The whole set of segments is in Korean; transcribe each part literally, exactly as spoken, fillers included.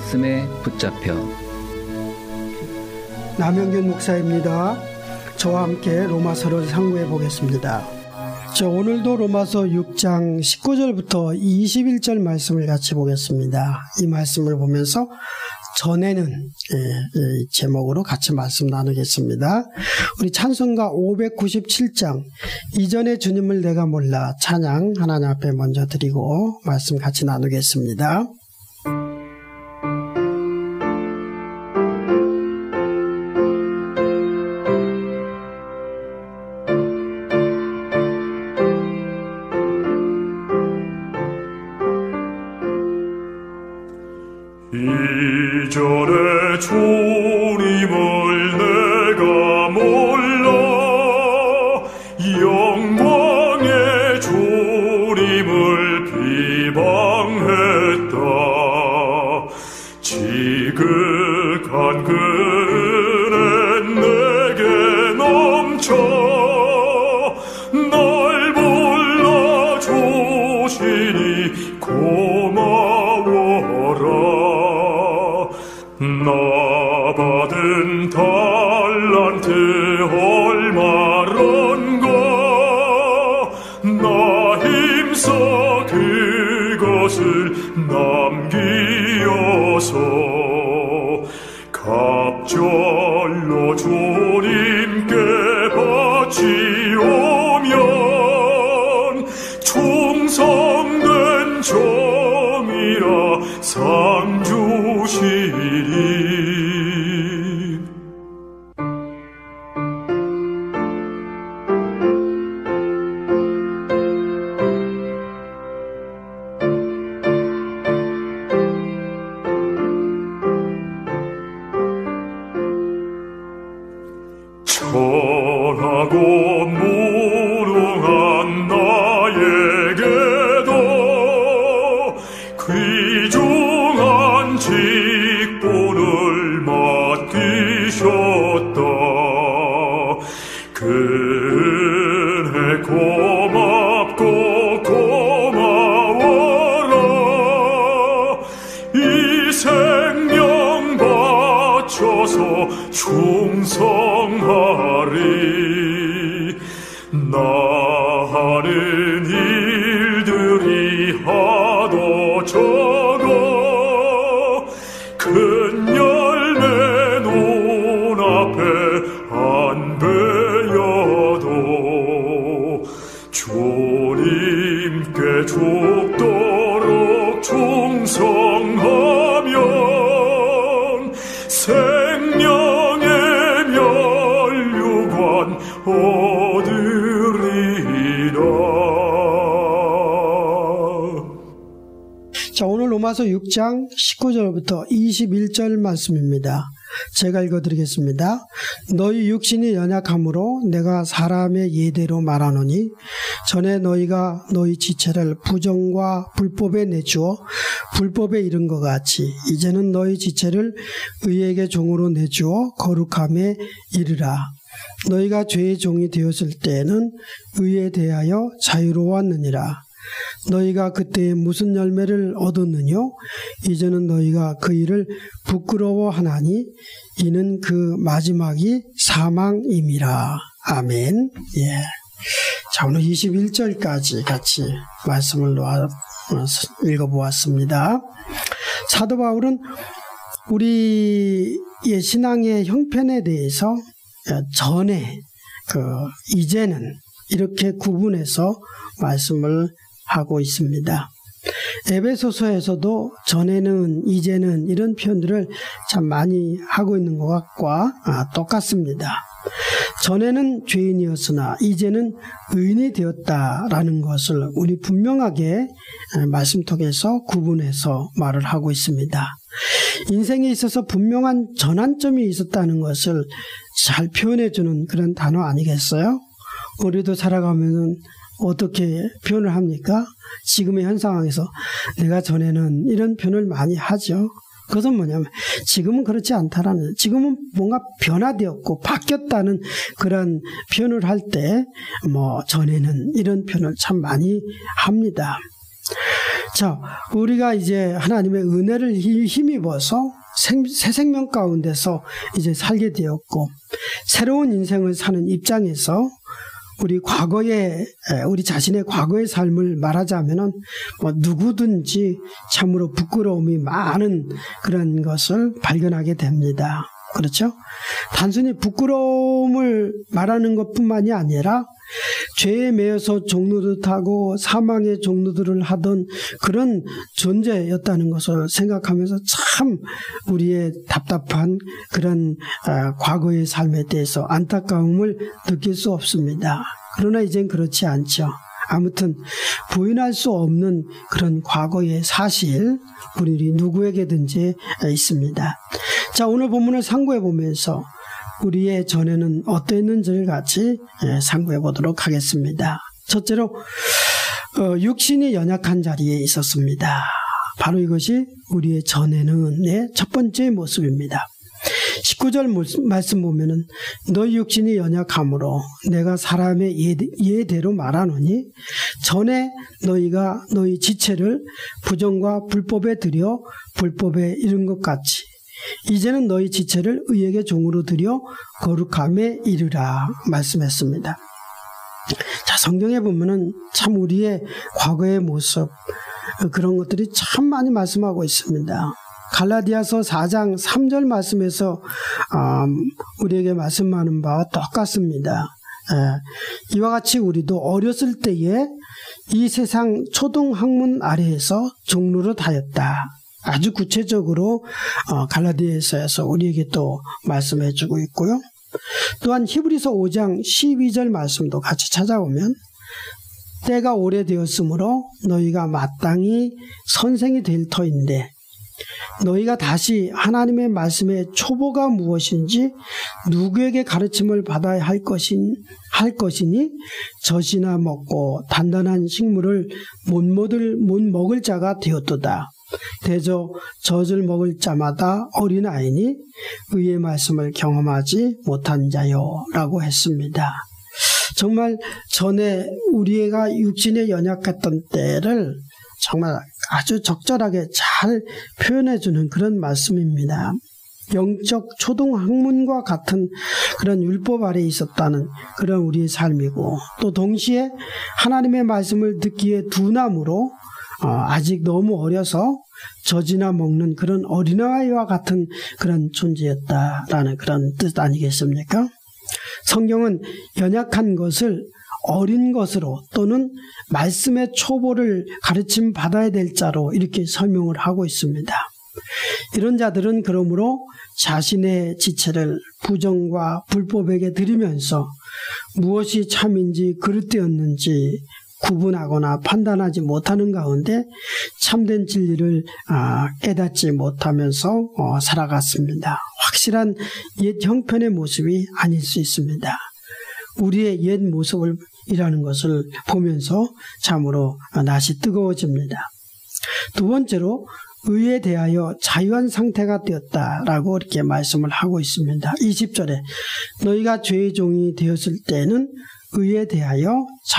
말씀에 붙잡혀. 남영균 목사입니다. 저와 함께 로마서를 상고해 보겠습니다. 자, 오늘도 로마서 육 장 십구 절부터 이십일 절 말씀을 같이 보겠습니다. 이 말씀을 보면서 전에는 예, 예, 제목으로 같이 말씀 나누겠습니다. 우리 찬송가 오백구십칠 장 이전에 주님을 내가 몰라 찬양 하나님 앞에 먼저 드리고 말씀 같이 나누겠습니다. 이전에 주님을 내가 몰라 영광의 주님을 비방했다. 지극한 그 은혜 내게 넘쳐 날 불러주시니 고마워라. 나 받은 달란트 얼마런가 나 힘써 그것을 남기어서 갑절로 주님께 바치오면 충성된 종이라 상 주시리. 천하고 무능한 나에게도 귀중한 직분을 맡기셨다. 그 은혜 고맙고 고마워라. 이 생명 바쳐서 충성하리. 나 하는 일들이 하도 적어 큰 열매 눈앞에 안 배여도 주님께 죽도록 충성하면 생명의 면류관 얻으리라. 자, 오늘 로마서 육 장 십구 절부터 이십일 절 말씀입니다. 제가 읽어드리겠습니다. 너희 육신이 연약함으로 내가 사람의 예대로 말하노니 전에 너희가 너희 지체를 부정과 불법에 내주어 불법에 이른 것 같이 이제는 너희 지체를 의에게 종으로 내주어 거룩함에 이르라. 너희가 죄의 종이 되었을 때에는 의에 대하여 자유로웠느니라. 너희가 그때에 무슨 열매를 얻었느뇨? 이제는 너희가 그 일을 부끄러워하나니 이는 그 마지막이 사망임이라. 아멘. 예. 자, 오늘 이십일 절까지 같이 말씀을 놓아 읽어보았습니다. 사도 바울은 우리의 신앙의 형편에 대해서 전에, 그, 이제는 이렇게 구분해서 말씀을 하고 있습니다. 에베소서에서도 전에는, 이제는 이런 표현들을 참 많이 하고 있는 것과 똑같습니다. 전에는 죄인이었으나 이제는 의인이 되었다라는 것을 우리 분명하게 말씀 통해서 구분해서 말을 하고 있습니다. 인생에 있어서 분명한 전환점이 있었다는 것을 잘 표현해주는 그런 단어 아니겠어요? 우리도 살아가면은 어떻게 표현을 합니까? 지금의 현 상황에서 내가 전에는 이런 표현을 많이 하죠. 그것은 뭐냐면 지금은 그렇지 않다라는, 지금은 뭔가 변화되었고 바뀌었다는 그런 표현을 할 때 뭐 전에는 이런 표현을 참 많이 합니다. 자, 우리가 이제 하나님의 은혜를 힘입어서 생, 새 생명 가운데서 이제 살게 되었고, 새로운 인생을 사는 입장에서 우리 과거의, 우리 자신의 과거의 삶을 말하자면은 뭐 누구든지 참으로 부끄러움이 많은 그런 것을 발견하게 됩니다. 그렇죠? 단순히 부끄러움을 말하는 것뿐만이 아니라 죄에 매여서 종노릇하고 사망의 종노릇을 하던 그런 존재였다는 것을 생각하면서 참 우리의 답답한 그런 과거의 삶에 대해서 안타까움을 느낄 수 없습니다. 그러나 이젠 그렇지 않죠. 아무튼 부인할 수 없는 그런 과거의 사실, 우리 누구에게든지 있습니다. 자, 오늘 본문을 상고해 보면서 우리의 전에는 어떠했는지를 같이 상고해 보도록 하겠습니다. 첫째로 육신이 연약한 자리에 있었습니다. 바로 이것이 우리의 전에는의 첫 번째 모습입니다. 십구 절 말씀 보면은 너희 육신이 연약함으로 내가 사람의 예대로 말하노니 전에 너희가 너희 지체를 부정과 불법에 들여 불법에 이른 것 같이 이제는 너희 지체를 의에게 종으로 들여 거룩함에 이르라 말씀했습니다. 자, 성경에 보면은 참 우리의 과거의 모습, 그런 것들이 참 많이 말씀하고 있습니다. 갈라디아서 사 장 삼 절 말씀에서 우리에게 말씀하는 바와 똑같습니다. 이와 같이 우리도 어렸을 때에 이 세상 초등학문 아래에서 종노릇하였다. 아주 구체적으로 갈라디아서에서 우리에게 또 말씀해주고 있고요. 또한 히브리서 오 장 십이 절 말씀도 같이 찾아오면 때가 오래되었으므로 너희가 마땅히 선생이 될 터인데 너희가 다시 하나님의 말씀의 초보가 무엇인지 누구에게 가르침을 받아야 할 것인, 할 것이니 젖이나 먹고 단단한 식물을 못 먹을, 못 먹을 자가 되었도다. 대저 젖을 먹을 자마다 어린아이니 의의 말씀을 경험하지 못한 자요 라고 했습니다. 정말 전에 우리가 육신에 연약했던 때를 정말 아주 적절하게 잘 표현해주는 그런 말씀입니다. 영적 초등학문과 같은 그런 율법 아래에 있었다는 그런 우리의 삶이고, 또 동시에 하나님의 말씀을 듣기에 둔함으로 어, 아직 너무 어려서 젖이나 먹는 그런 어린아이와 같은 그런 존재였다라는 그런 뜻 아니겠습니까? 성경은 연약한 것을 어린 것으로 또는 말씀의 초보를 가르침 받아야 될 자로 이렇게 설명을 하고 있습니다. 이런 자들은 그러므로 자신의 지체를 부정과 불법에게 드리면서 무엇이 참인지 그릇되었는지 구분하거나 판단하지 못하는 가운데 참된 진리를 깨닫지 못하면서 살아갔습니다. 확실한 옛 형편의 모습이 아닐 수 있습니다. 우리의 옛 모습을 이라는 것을 보면서 참으로 낯이 뜨거워집니다. 두 번째로 의에 대하여 자유한 상태가 되었다라고 이렇게 말씀을 하고 있습니다. 이십 절에 너희가 죄의 종이 되었을 때는 의에 대하여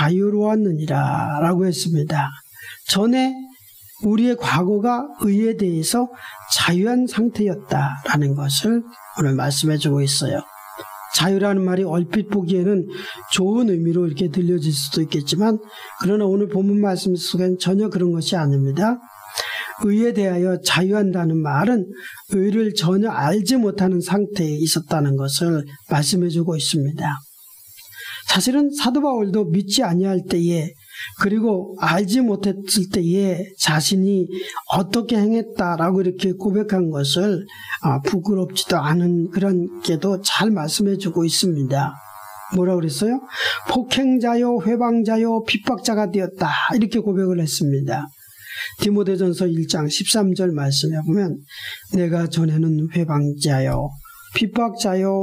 자유로웠느니라 라고 했습니다. 전에 우리의 과거가 의에 대해서 자유한 상태였다라는 것을 오늘 말씀해 주고 있어요. 자유라는 말이 얼핏 보기에는 좋은 의미로 이렇게 들려질 수도 있겠지만, 그러나 오늘 본문 말씀 속엔 전혀 그런 것이 아닙니다. 의에 대하여 자유한다는 말은 의를 전혀 알지 못하는 상태에 있었다는 것을 말씀해 주고 있습니다. 사실은 사도 바울도 믿지 아니할 때에, 그리고 알지 못했을 때에 자신이 어떻게 행했다라고 이렇게 고백한 것을 부끄럽지도 않은 그런 게도 잘 말씀해 주고 있습니다. 뭐라고 그랬어요? 폭행자요 회방자요 핍박자가 되었다 이렇게 고백을 했습니다. 디모데전서 일 장 십삼 절 말씀에 보면 내가 전에는 회방자요 핍박자요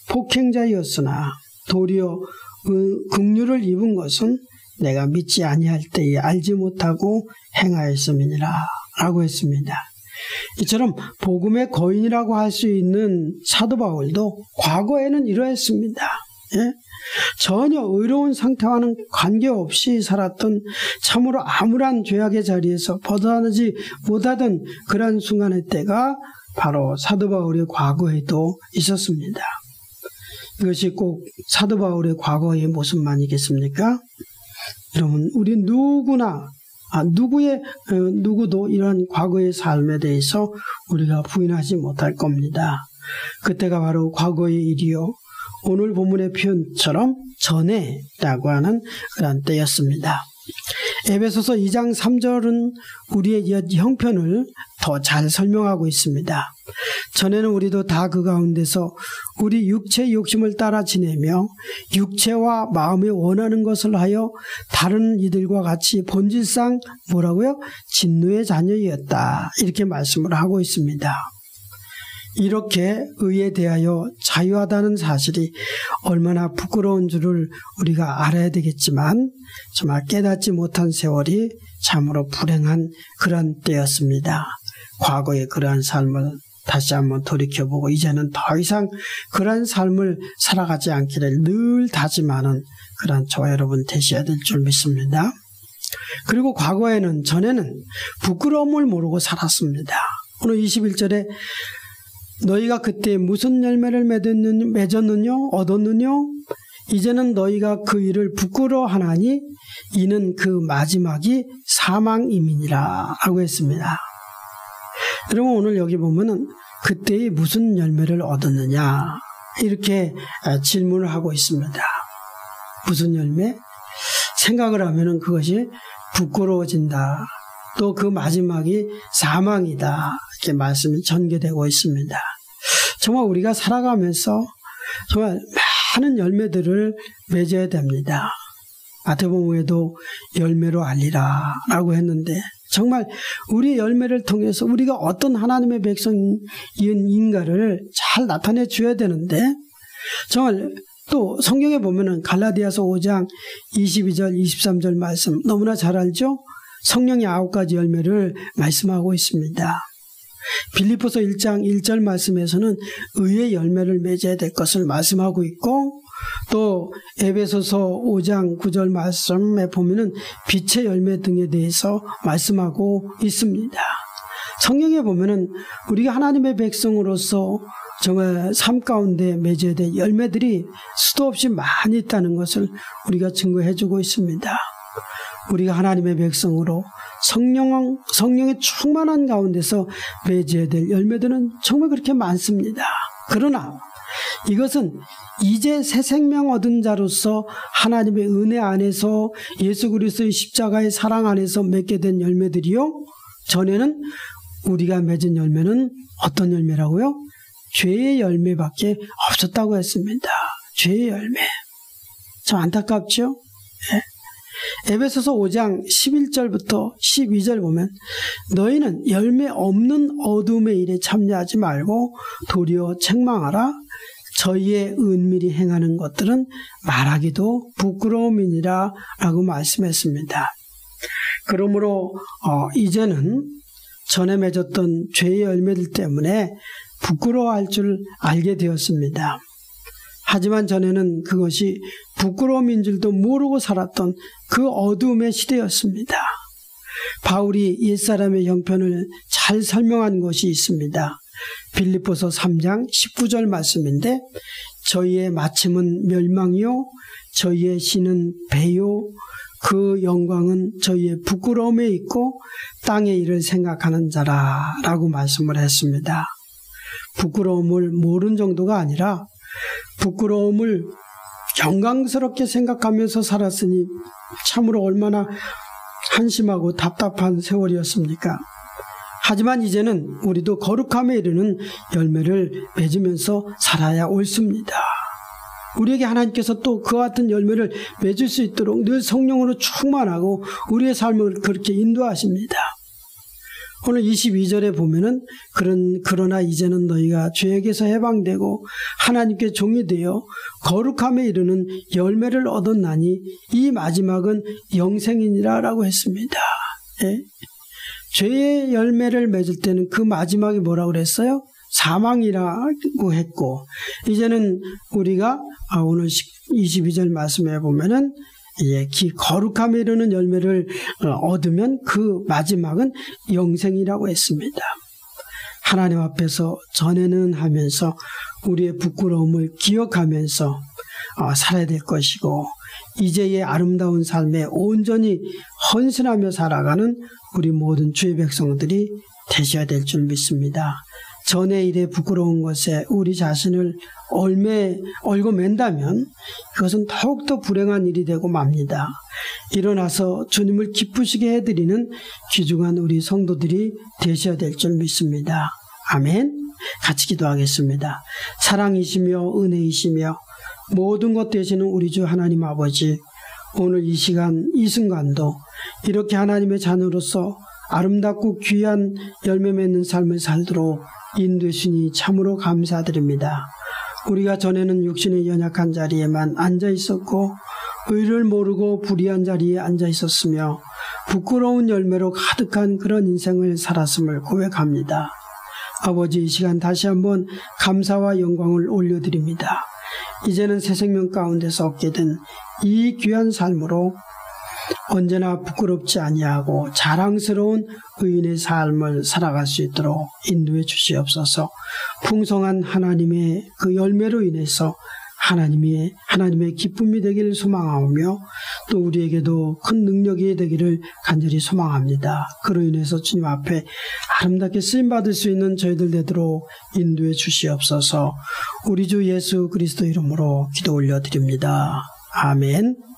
폭행자였으나 도리어 긍휼을 입은 것은 내가 믿지 아니할 때에 알지 못하고 행하였음이니라 라고 했습니다. 이처럼 복음의 거인이라고 할 수 있는 사도 바울도 과거에는 이러했습니다. 예? 전혀 의로운 상태와는 관계없이 살았던 참으로 암울한 죄악의 자리에서 벗어나지 못하던 그러한 순간의 때가 바로 사도 바울의 과거에도 있었습니다. 이것이 꼭 사도 바울의 과거의 모습만이겠습니까? 여러분, 우리 누구나 아, 누구의 어, 누구도 이러한 과거의 삶에 대해서 우리가 부인하지 못할 겁니다. 그때가 바로 과거의 일이요, 오늘 본문의 표현처럼 전에라고 하는 그런 때였습니다. 에베소서 이 장 삼 절은 우리의 옛 형편을 더 잘 설명하고 있습니다. 전에는 우리도 다 그 가운데서 우리 육체의 욕심을 따라 지내며 육체와 마음이 원하는 것을 하여 다른 이들과 같이 본질상 뭐라고요? 진노의 자녀였다, 이렇게 말씀을 하고 있습니다. 이렇게 의에 대하여 자유하다는 사실이 얼마나 부끄러운 줄을 우리가 알아야 되겠지만, 정말 깨닫지 못한 세월이 참으로 불행한 그런 때였습니다. 과거의 그러한 삶을 다시 한번 돌이켜보고 이제는 더 이상 그러한 삶을 살아가지 않기를 늘 다짐하는 그런 저와 여러분 되셔야 될 줄 믿습니다. 그리고 과거에는, 전에는 부끄러움을 모르고 살았습니다. 오늘 이십일 절에 너희가 그때 무슨 열매를 맺었느냐 얻었느냐 이제는 너희가 그 일을 부끄러워하나니 이는 그 마지막이 사망임이니라 라고 했습니다. 여러분, 오늘 여기 보면은 그때의 무슨 열매를 얻었느냐 이렇게 질문을 하고 있습니다. 무슨 열매? 생각을 하면은 그것이 부끄러워진다, 또 그 마지막이 사망이다, 이렇게 말씀이 전개되고 있습니다. 정말 우리가 살아가면서 정말 많은 열매들을 맺어야 됩니다. 마태복음에도 열매로 알리라 라고 했는데, 정말 우리의 열매를 통해서 우리가 어떤 하나님의 백성인가를 잘 나타내 줘야 되는데, 정말 또 성경에 보면은 갈라디아서 오 장 이십이 절 이십삼 절 말씀 너무나 잘 알죠? 성령의 아홉 가지 열매를 말씀하고 있습니다. 빌립보서 일 장 일 절 말씀에서는 의의 열매를 맺어야 될 것을 말씀하고 있고, 또 에베소서 오 장 구 절 말씀에 보면은 빛의 열매 등에 대해서 말씀하고 있습니다. 성경에 보면은 우리가 하나님의 백성으로서 정말 삶 가운데 맺어야 될 열매들이 수도 없이 많이 있다는 것을 우리가 증거해주고 있습니다. 우리가 하나님의 백성으로 성령, 성령의 충만한 가운데서 맺어야 될 열매들은 정말 그렇게 많습니다. 그러나 이것은 이제 새 생명 얻은 자로서 하나님의 은혜 안에서 예수 그리스도의 십자가의 사랑 안에서 맺게 된 열매들이요, 전에는 우리가 맺은 열매는 어떤 열매라고요? 죄의 열매밖에 없었다고 했습니다. 죄의 열매. 참 안타깝죠? 네. 에베소서 오 장 십일 절부터 십이 절 보면 너희는 열매 없는 어둠의 일에 참여하지 말고 도리어 책망하라. 저희의 은밀히 행하는 것들은 말하기도 부끄러움이니라 라고 말씀했습니다. 그러므로 어, 이제는 전에 맺었던 죄의 열매들 때문에 부끄러워할 줄 알게 되었습니다. 하지만 전에는 그것이 부끄러움인 줄도 모르고 살았던 그 어두움의 시대였습니다. 바울이 옛사람의 형편을 잘 설명한 것이 있습니다. 빌립보서 삼 장 십구 절 말씀인데, 저희의 마침은 멸망이요 저희의 신은 배요 그 영광은 저희의 부끄러움에 있고 땅의 일을 생각하는 자라 라고 말씀을 했습니다. 부끄러움을 모르는 정도가 아니라 부끄러움을 영광스럽게 생각하면서 살았으니 참으로 얼마나 한심하고 답답한 세월이었습니까? 하지만 이제는 우리도 거룩함에 이르는 열매를 맺으면서 살아야 옳습니다. 우리에게 하나님께서 또 그와 같은 열매를 맺을 수 있도록 늘 성령으로 충만하고 우리의 삶을 그렇게 인도하십니다. 오늘 이십이 절에 보면은 그런 그러나 이제는 너희가 죄에게서 해방되고 하나님께 종이 되어 거룩함에 이르는 열매를 얻었나니 이 마지막은 영생이니라 라고 했습니다. 예? 죄의 열매를 맺을 때는 그 마지막이 뭐라고 그랬어요? 사망이라고 했고, 이제는 우리가 오늘 이십이 절 말씀해 보면은 예, 기 거룩함에 이르는 열매를 얻으면 그 마지막은 영생이라고 했습니다. 하나님 앞에서 전에는 하면서 우리의 부끄러움을 기억하면서 살아야 될 것이고, 이제의 아름다운 삶에 온전히 헌신하며 살아가는 우리 모든 주의 백성들이 되셔야 될 줄 믿습니다. 전의 일에 부끄러운 것에 우리 자신을 얼매, 얼고 맨다면 그것은 더욱더 불행한 일이 되고 맙니다. 일어나서 주님을 기쁘시게 해드리는 귀중한 우리 성도들이 되셔야 될 줄 믿습니다. 아멘. 같이 기도하겠습니다. 사랑이시며 은혜이시며 모든 것 되시는 우리 주 하나님 아버지, 오늘 이 시간 이 순간도 이렇게 하나님의 자녀로서 아름답고 귀한 열매 맺는 삶을 살도록 인도해주시니 참으로 감사드립니다. 우리가 전에는 육신의 연약한 자리에만 앉아 있었고 의를 모르고 불의한 자리에 앉아 있었으며 부끄러운 열매로 가득한 그런 인생을 살았음을 고백합니다. 아버지, 이 시간 다시 한번 감사와 영광을 올려드립니다. 이제는 새 생명 가운데서 얻게 된 이 귀한 삶으로 언제나 부끄럽지 아니하고 자랑스러운 의인의 삶을 살아갈 수 있도록 인도해 주시옵소서. 풍성한 하나님의 그 열매로 인해서 하나님의 하나님의 기쁨이 되기를 소망하며 또 우리에게도 큰 능력이 되기를 간절히 소망합니다. 그로 인해서 주님 앞에 아름답게 쓰임 받을 수 있는 저희들 되도록 인도해 주시옵소서. 우리 주 예수 그리스도 이름으로 기도 올려드립니다. 아멘.